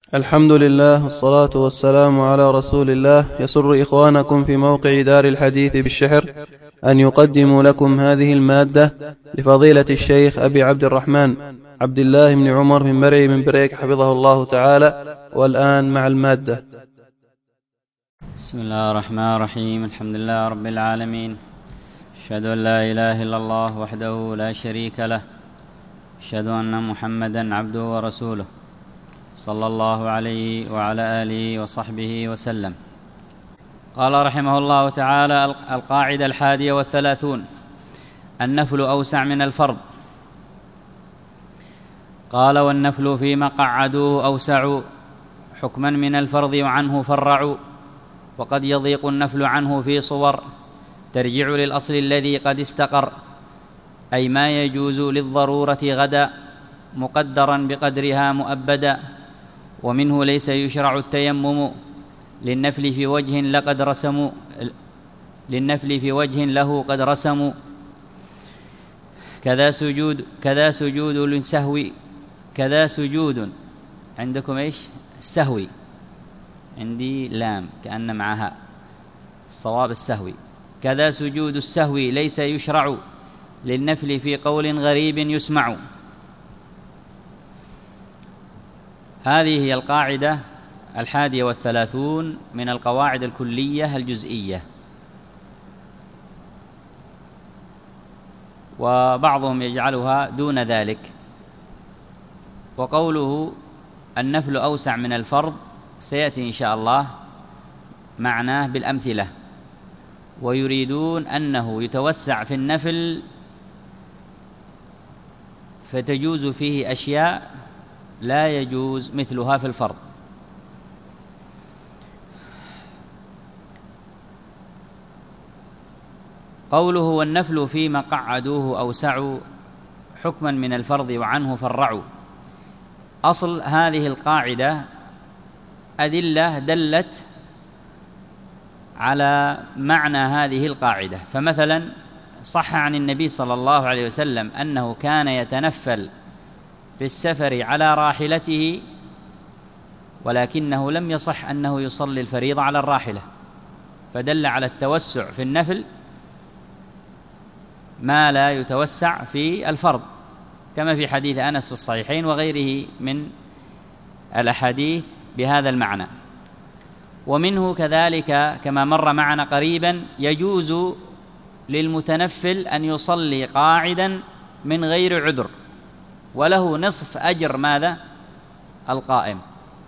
الحمد لله والصلاة والسلام على رسول الله. يسر إخوانكم في موقع دار الحديث بالشحر أن يقدموا لكم هذه المادة لفضيلة الشيخ أبي عبد الرحمن عبد الله بن عمر من مرعي من بريك حفظه الله تعالى. والآن مع المادة. بسم الله الرحمن الرحيم. الحمد لله رب العالمين، أشهد أن لا إله إلا الله وحده لا شريك له، أشهد أن محمدا عبده ورسوله، صلى الله عليه وعلى آله وصحبه وسلم. قال رحمه الله تعالى: القاعدة 31: النفل أوسع من الفرض. قال: والنفل فيما قعدوه أوسع حكما من الفرض وعنه فرعوا، وقد يضيق النفل عنه في صور ترجع للأصل الذي قد استقر، أي ما يجوز للضرورة غدا مقدرا بقدرها مؤبدا، ومنه ليس يشرع التيمم للنفل في وجه له قد رسموا، كذا سجود للسهو، كذا سجود عندكم ايش؟ السهوي، عندي لام كأن معها الصواب السهوي. كذا سجود السهو ليس يشرع للنفل في قول غريب يسمع. هذه هي القاعدة 31 من القواعد الكلية الجزئية. وبعضهم يجعلها دون ذلك. وقوله النفل أوسع من الفرض سيأتي إن شاء الله معناه بالأمثلة، ويريدون أنه يتوسع في النفل فتجوز فيه أشياء لا يجوز مثلها في الفرض. قوله: والنفل فيما قعدوه أوسع حكما من الفرض وعنه فرعوا. أصل هذه القاعدة أدلة دلت على معنى هذه القاعدة. فمثلا صح عن النبي صلى الله عليه وسلم أنه كان يتنفل في السفر على راحلته، ولكنه لم يصح أنه يصلي الفريضة على الراحلة، فدل على التوسع في النفل ما لا يتوسع في الفرض، كما في حديث أنس في الصحيحين وغيره من الأحاديث بهذا المعنى. ومنه كذلك كما مر معنا قريبا يجوز للمتنفل أن يصلي قاعدا من غير عذر، وله نصف أجر ماذا؟ القائم.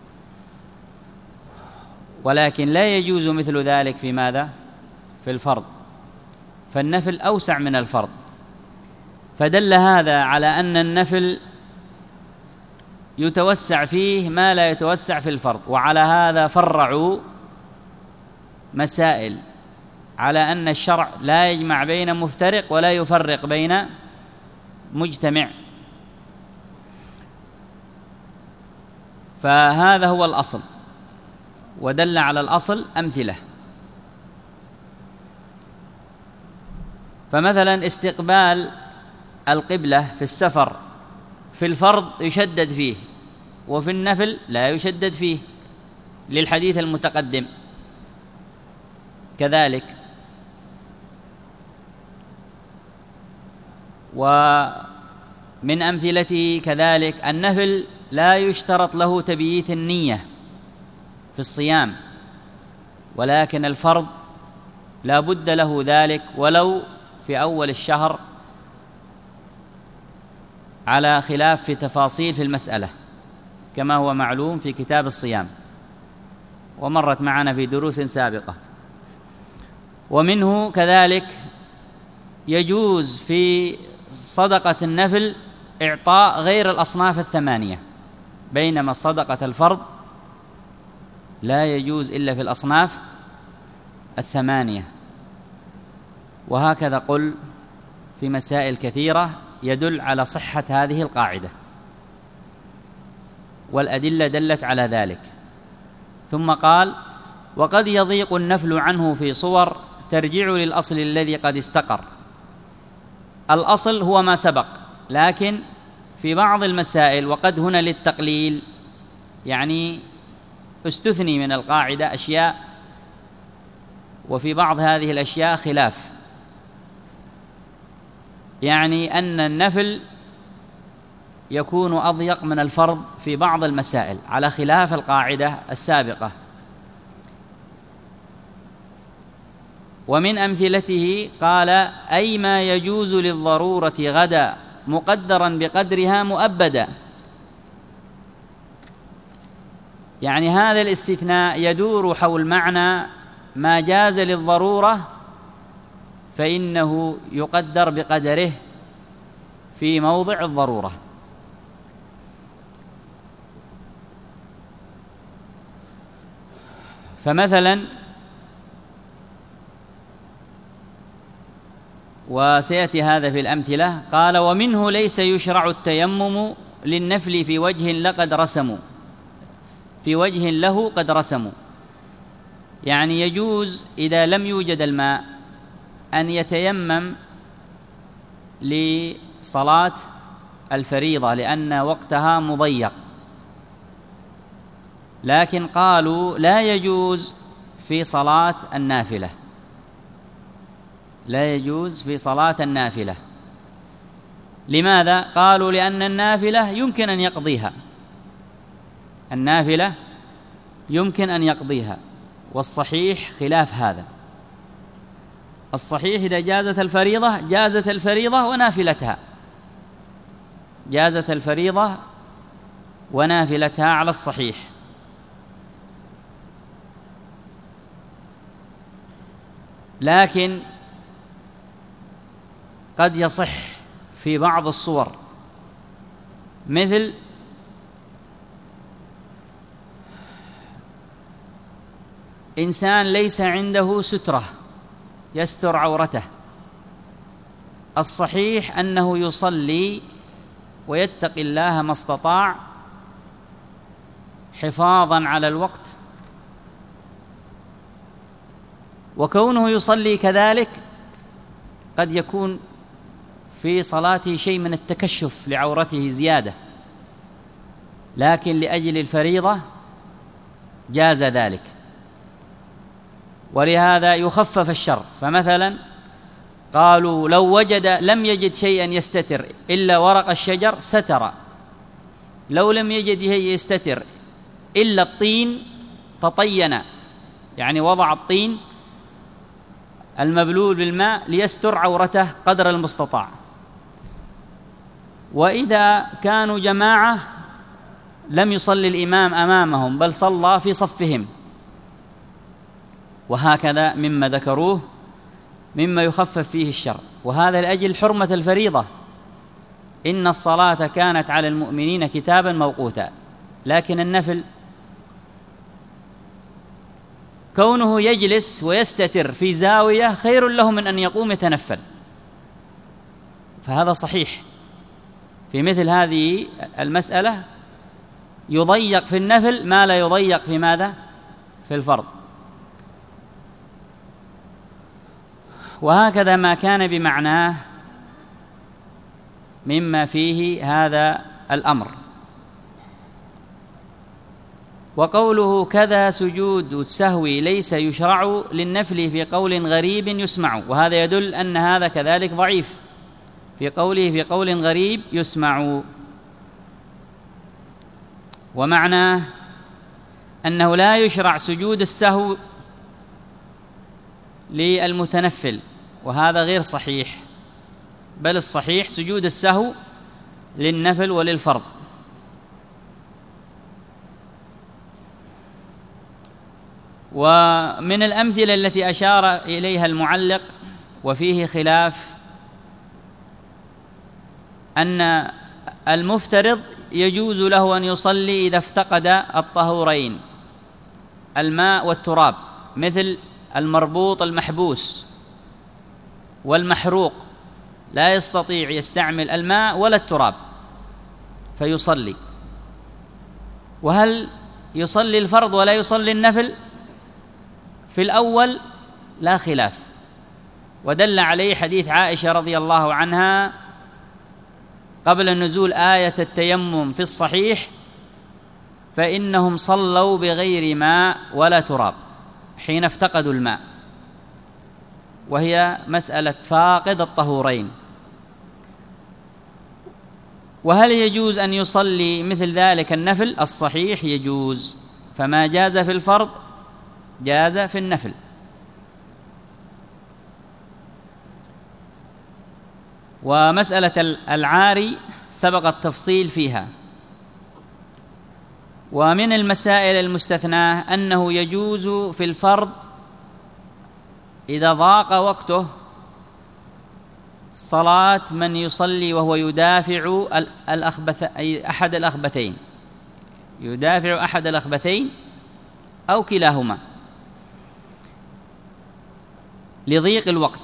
ولكن لا يجوز مثل ذلك في ماذا؟ في الفرض، فالنفل أوسع من الفرض. فدل هذا على أن النفل يتوسع فيه ما لا يتوسع في الفرض. وعلى هذا فرعوا مسائل على أن الشرع لا يجمع بين مفترق ولا يفرق بين مجتمع. فهذا هو الأصل، ودل على الأصل أمثلة. فمثلا استقبال القبلة في السفر في الفرض يشدد فيه، وفي النفل لا يشدد فيه للحديث المتقدم. كذلك ومن أمثلته كذلك النفل لا يشترط له تبييت النية في الصيام، ولكن الفرض لا بد له ذلك ولو في أول الشهر، على خلاف في تفاصيل في المسألة كما هو معلوم في كتاب الصيام ومرت معنا في دروس سابقة. ومنه كذلك يجوز في صدقة النفل إعطاء غير الأصناف الثمانية، بينما صدقة الفرض لا يجوز إلا في الأصناف الثمانية. وهكذا قل في مسائل كثيرة يدل على صحة هذه القاعدة، والأدلة دلت على ذلك. ثم قال: وقد يضيق النفل عنه في صور ترجع للأصل الذي قد استقر. الأصل هو ما سبق، لكن في بعض المسائل، وقد هنا للتقليل، يعني استثني من القاعدة أشياء، وفي بعض هذه الأشياء خلاف، يعني أن النفل يكون أضيق من الفرض في بعض المسائل على خلاف القاعدة السابقة. ومن أمثلته قال: أي ما يجوز للضرورة غدا مقدرا بقدرها مؤبدا. يعني هذا الاستثناء يدور حول معنى ما جاز للضرورة فإنه يقدر بقدره في موضع الضرورة. فمثلا، وسيأتي هذا في الأمثلة، قال: ومنه ليس يشرع التيمم للنفل في وجه له قد رسموا. يعني يجوز إذا لم يوجد الماء أن يتيمم لصلاة الفريضة لأن وقتها مضيق، لكن قالوا لا يجوز في صلاة النافلة، لا يجوز في صلاة النافلة. لماذا؟ قالوا لأن النافلة يمكن أن يقضيها، النافلة يمكن أن يقضيها، والصحيح خلاف هذا. الصحيح إذا جازت الفريضة جازت الفريضة ونافلتها، جازت الفريضة ونافلتها على الصحيح. لكن قد يصح في بعض الصور، مثل إنسان ليس عنده سترة يستر عورته، الصحيح أنه يصلي ويتقي الله ما استطاع حفاظا على الوقت، وكونه يصلي كذلك قد يكون في صلاته شيء من التكشف لعورته زيادة، لكن لأجل الفريضة جاز ذلك، ولهذا يخفف الشر. فمثلا قالوا لو لم يجد شيئا يستتر إلا ورق الشجر ستر، لو لم يجد يستتر إلا الطين تطين، يعني وضع الطين المبلول بالماء ليستر عورته قدر المستطاع. وإذا كانوا جماعة لم يصلي الإمام أمامهم بل صلى في صفهم، وهكذا مما ذكروه مما يخفف فيه الشر. وهذا لأجل حرمة الفريضة، إن الصلاة كانت على المؤمنين كتابا موقوتا. لكن النفل كونه يجلس ويستتر في زاوية خير له من أن يقوم يتنفل، فهذا صحيح. في مثل هذه المسألة يضيق في النفل ما لا يضيق في ماذا؟ في الفرض. وهكذا ما كان بمعناه مما فيه هذا الأمر. وقوله كذا سجود السهو ليس يشرع للنفل في قول غريب يسمع، وهذا يدل أن هذا كذلك ضعيف في قوله في قول غريب يسمع. ومعناه أنه لا يشرع سجود السهو للمتنفل، وهذا غير صحيح، بل الصحيح سجود السهو للنفل وللفرض. ومن الأمثلة التي أشار إليها المعلق وفيه خلاف أن المفترض يجوز له أن يصلي إذا افتقد الطهورين الماء والتراب، مثل المربوط المحبوس والمحروق لا يستطيع يستعمل الماء ولا التراب فيصلي. وهل يصلي الفرض ولا يصلي النفل؟ في الأول لا خلاف، ودل عليه حديث عائشة رضي الله عنها قبل نزول آية التيمم في الصحيح، فإنهم صلوا بغير ماء ولا تراب حين افتقدوا الماء، وهي مسألة فاقد الطهورين. وهل يجوز أن يصلي مثل ذلك النفل؟ الصحيح يجوز، فما جاز في الفرض جاز في النفل. ومسألة العاري سبق التفصيل فيها. ومن المسائل المستثناة أنه يجوز في الفرض إذا ضاق وقته صلاة من يصلي وهو يدافع أحد الأخبثين، يدافع أحد الأخبثين أو كلاهما لضيق الوقت.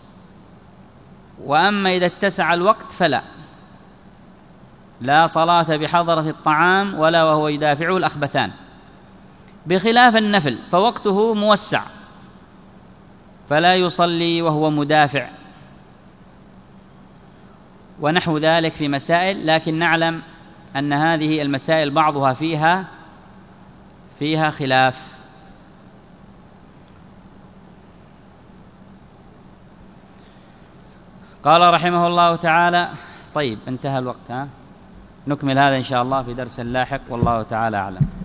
وأما إذا اتسع الوقت فلا، لا صلاة بحضرة الطعام ولا وهو يدافعه الأخبثان، بخلاف النفل فوقته موسع فلا يصلي وهو مدافع، ونحو ذلك في مسائل. لكن نعلم أن هذه المسائل بعضها فيها خلاف. قال رحمه الله تعالى. طيب انتهى الوقت، نكمل هذا إن شاء الله في درس لاحق، والله تعالى أعلم.